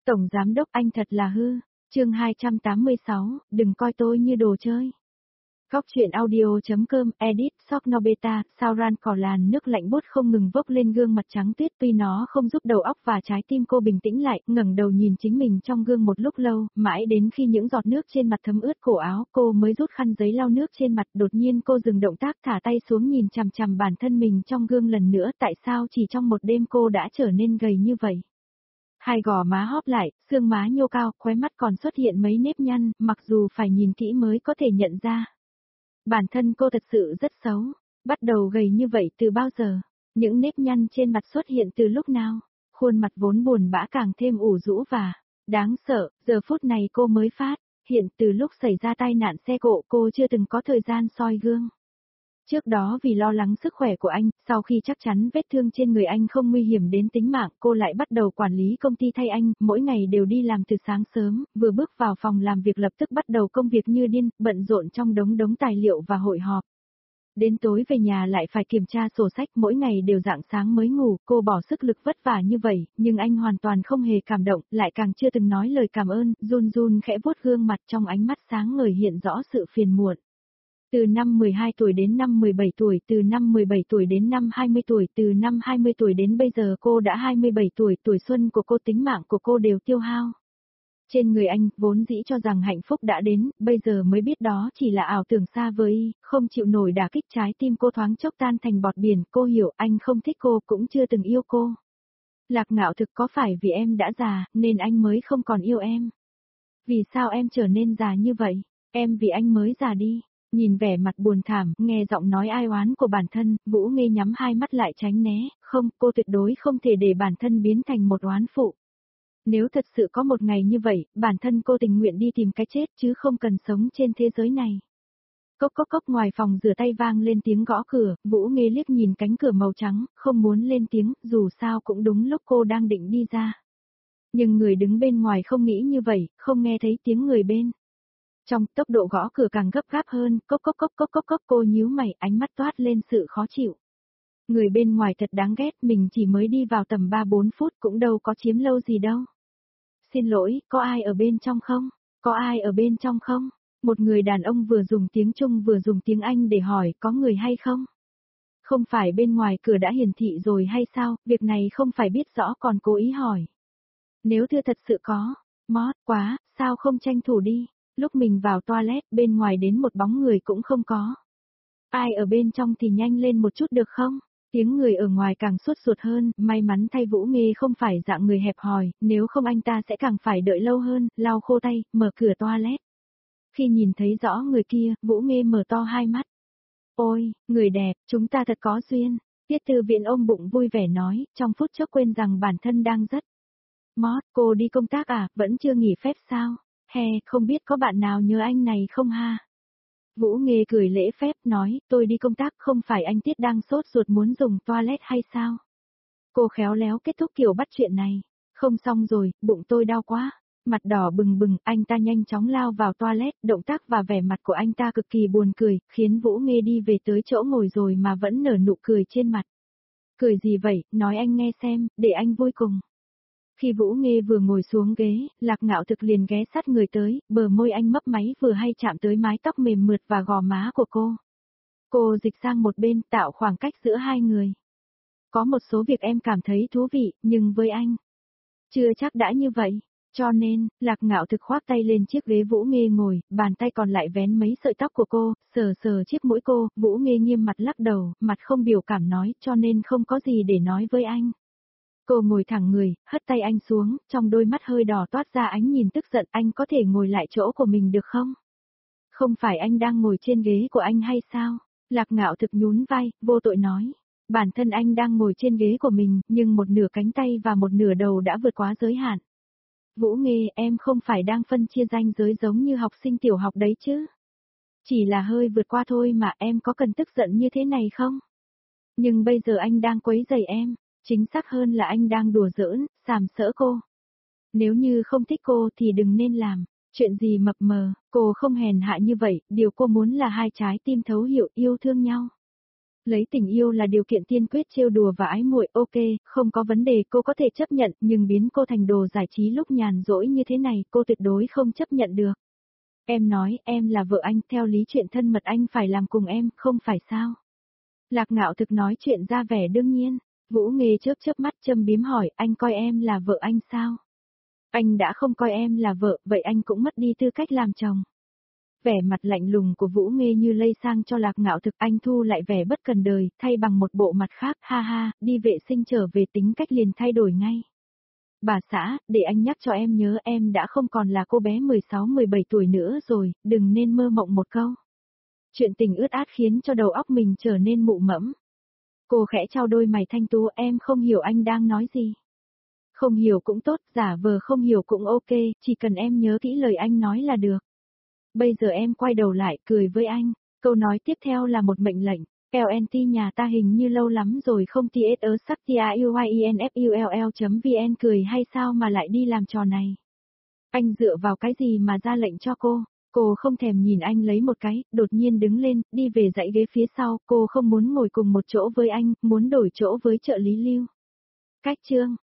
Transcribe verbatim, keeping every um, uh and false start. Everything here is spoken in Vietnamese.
Tổng giám đốc anh thật là hư. Chương hai trăm tám mươi sáu, đừng coi tôi như đồ chơi. Góc truyện audio.com, edit, Sok Nobeta, Sauran cỏ làn nước lạnh bút không ngừng vốc lên gương mặt trắng tuyết, tuy nó không giúp đầu óc và trái tim cô bình tĩnh lại, ngẩng đầu nhìn chính mình trong gương một lúc lâu, mãi đến khi những giọt nước trên mặt thấm ướt cổ áo, cô mới rút khăn giấy lau nước trên mặt, đột nhiên cô dừng động tác thả tay xuống nhìn chằm chằm bản thân mình trong gương lần nữa, tại sao chỉ trong một đêm cô đã trở nên gầy như vậy? Hai gò má hóp lại, xương má nhô cao, khóe mắt còn xuất hiện mấy nếp nhăn, mặc dù phải nhìn kỹ mới có thể nhận ra. Bản thân cô thật sự rất xấu, bắt đầu gầy như vậy từ bao giờ? Những nếp nhăn trên mặt xuất hiện từ lúc nào? Khuôn mặt vốn buồn bã càng thêm ủ rũ và đáng sợ, giờ phút này cô mới phát hiện từ lúc xảy ra tai nạn xe cộ cô chưa từng có thời gian soi gương. Trước đó vì lo lắng sức khỏe của anh, sau khi chắc chắn vết thương trên người anh không nguy hiểm đến tính mạng, cô lại bắt đầu quản lý công ty thay anh, mỗi ngày đều đi làm từ sáng sớm, vừa bước vào phòng làm việc lập tức bắt đầu công việc như điên, bận rộn trong đống đống tài liệu và hội họp. Đến tối về nhà lại phải kiểm tra sổ sách, mỗi ngày đều rạng sáng mới ngủ, cô bỏ sức lực vất vả như vậy, nhưng anh hoàn toàn không hề cảm động, lại càng chưa từng nói lời cảm ơn, run run khẽ vuốt gương mặt trong ánh mắt sáng ngời hiện rõ sự phiền muộn. Từ năm mười hai tuổi đến năm mười bảy tuổi, từ năm mười bảy tuổi đến năm hai mươi tuổi, từ năm hai mươi tuổi đến bây giờ cô đã hai mươi bảy tuổi, tuổi xuân của cô, tính mạng của cô đều tiêu hao. Trên người anh, vốn dĩ cho rằng hạnh phúc đã đến, bây giờ mới biết đó chỉ là ảo tưởng xa vời, không chịu nổi đả kích, trái tim cô thoáng chốc tan thành bọt biển, cô hiểu anh không thích cô cũng chưa từng yêu cô. Lạc Ngạo Thực, có phải vì em đã già, nên anh mới không còn yêu em? Vì sao em trở nên già như vậy? Em vì anh mới già đi. Nhìn vẻ mặt buồn thảm, nghe giọng nói ai oán của bản thân, Vũ Nghê nhắm hai mắt lại tránh né, không, cô tuyệt đối không thể để bản thân biến thành một oán phụ. Nếu thật sự có một ngày như vậy, bản thân cô tình nguyện đi tìm cái chết chứ không cần sống trên thế giới này. Cốc cốc cốc, ngoài phòng rửa tay vang lên tiếng gõ cửa, Vũ Nghê liếc nhìn cánh cửa màu trắng, không muốn lên tiếng, dù sao cũng đúng lúc cô đang định đi ra. Nhưng người đứng bên ngoài không nghĩ như vậy, không nghe thấy tiếng người bên. Trong tốc độ gõ cửa càng gấp gáp hơn, cốc cốc cốc cốc cốc cốc, cô nhíu mày, ánh mắt toát lên sự khó chịu. Người bên ngoài thật đáng ghét, mình chỉ mới đi vào tầm ba bốn phút cũng đâu có chiếm lâu gì đâu. Xin lỗi, có ai ở bên trong không? Có ai ở bên trong không? Một người đàn ông vừa dùng tiếng Trung vừa dùng tiếng Anh để hỏi có người hay không? Không phải bên ngoài cửa đã hiển thị rồi hay sao, việc này không phải biết rõ còn cố ý hỏi. Nếu thưa thật sự có, mót quá, sao không tranh thủ đi? Lúc mình vào toilet, bên ngoài đến một bóng người cũng không có. Ai ở bên trong thì nhanh lên một chút được không? Tiếng người ở ngoài càng sốt ruột hơn, may mắn thay Vũ Nghê không phải dạng người hẹp hòi, nếu không anh ta sẽ càng phải đợi lâu hơn, lau khô tay, mở cửa toilet. Khi nhìn thấy rõ người kia, Vũ Nghê mở to hai mắt. Ôi, người đẹp, chúng ta thật có duyên. Tiết Tư Viễn ôm bụng vui vẻ nói, trong phút chốc quên rằng bản thân đang rất. Mót, cô đi công tác à, vẫn chưa nghỉ phép sao? Hè, không biết có bạn nào nhớ anh này không ha? Vũ Nghê cười lễ phép nói, tôi đi công tác, không phải anh Tiết đang sốt ruột muốn dùng toilet hay sao? Cô khéo léo kết thúc kiểu bắt chuyện này. Không, xong rồi, bụng tôi đau quá. Mặt đỏ bừng bừng, anh ta nhanh chóng lao vào toilet, động tác và vẻ mặt của anh ta cực kỳ buồn cười, khiến Vũ Nghê đi về tới chỗ ngồi rồi mà vẫn nở nụ cười trên mặt. Cười gì vậy, nói anh nghe xem, để anh vui cùng. Khi Vũ Nghê vừa ngồi xuống ghế, Lạc Ngạo Thực liền ghé sát người tới, bờ môi anh mấp máy vừa hay chạm tới mái tóc mềm mượt và gò má của cô. Cô dịch sang một bên, tạo khoảng cách giữa hai người. Có một số việc em cảm thấy thú vị, nhưng với anh, chưa chắc đã như vậy. Cho nên, Lạc Ngạo Thực khoác tay lên chiếc ghế Vũ Nghê ngồi, bàn tay còn lại vén mấy sợi tóc của cô, sờ sờ chiếc mũi cô, Vũ Nghê nghiêm mặt lắc đầu, mặt không biểu cảm nói, cho nên không có gì để nói với anh. Cô ngồi thẳng người, hất tay anh xuống, trong đôi mắt hơi đỏ toát ra ánh nhìn tức giận, anh có thể ngồi lại chỗ của mình được không? Không phải anh đang ngồi trên ghế của anh hay sao? Lạc Ngạo Thực nhún vai, vô tội nói. Bản thân anh đang ngồi trên ghế của mình, nhưng một nửa cánh tay và một nửa đầu đã vượt quá giới hạn. Vũ Nghê, em không phải đang phân chia ranh giới giống như học sinh tiểu học đấy chứ? Chỉ là hơi vượt qua thôi mà, em có cần tức giận như thế này không? Nhưng bây giờ anh đang quấy rầy em. Chính xác hơn là anh đang đùa giỡn, sàm sỡ cô. Nếu như không thích cô thì đừng nên làm. Chuyện gì mập mờ, cô không hèn hạ như vậy, điều cô muốn là hai trái tim thấu hiểu yêu thương nhau. Lấy tình yêu là điều kiện tiên quyết trêu đùa và ái muội, ok, không có vấn đề cô có thể chấp nhận, nhưng biến cô thành đồ giải trí lúc nhàn rỗi như thế này cô tuyệt đối không chấp nhận được. Em nói, em là vợ anh, theo lý chuyện thân mật anh phải làm cùng em, không phải sao? Lạc Ngạo Thực nói chuyện ra vẻ đương nhiên. Vũ Nghê chớp chớp mắt châm biếm hỏi, anh coi em là vợ anh sao? Anh đã không coi em là vợ, vậy anh cũng mất đi tư cách làm chồng. Vẻ mặt lạnh lùng của Vũ Nghê như lây sang cho Lạc Ngạo Thực, anh thu lại vẻ bất cần đời, thay bằng một bộ mặt khác, ha ha, đi vệ sinh trở về tính cách liền thay đổi ngay. Bà xã, để anh nhắc cho em nhớ em đã không còn là cô bé mười sáu mười bảy tuổi nữa rồi, đừng nên mơ mộng một câu. Chuyện tình ướt át khiến cho đầu óc mình trở nên mụ mẫm. Cô khẽ trao đôi mày thanh tú, em không hiểu anh đang nói gì. Không hiểu cũng tốt, giả vờ không hiểu cũng ok, chỉ cần em nhớ kỹ lời anh nói là được. Bây giờ em quay đầu lại, cười với anh. Câu nói tiếp theo là một mệnh lệnh. lờ en tê nhà ta hình như lâu lắm rồi không ts ở sắc tiuinfull.vn cười hay sao mà lại đi làm trò này. Anh dựa vào cái gì mà ra lệnh cho cô? Cô không thèm nhìn anh lấy một cái, đột nhiên đứng lên, đi về dãy ghế phía sau, cô không muốn ngồi cùng một chỗ với anh, muốn đổi chỗ với trợ lý Lưu. Cách chương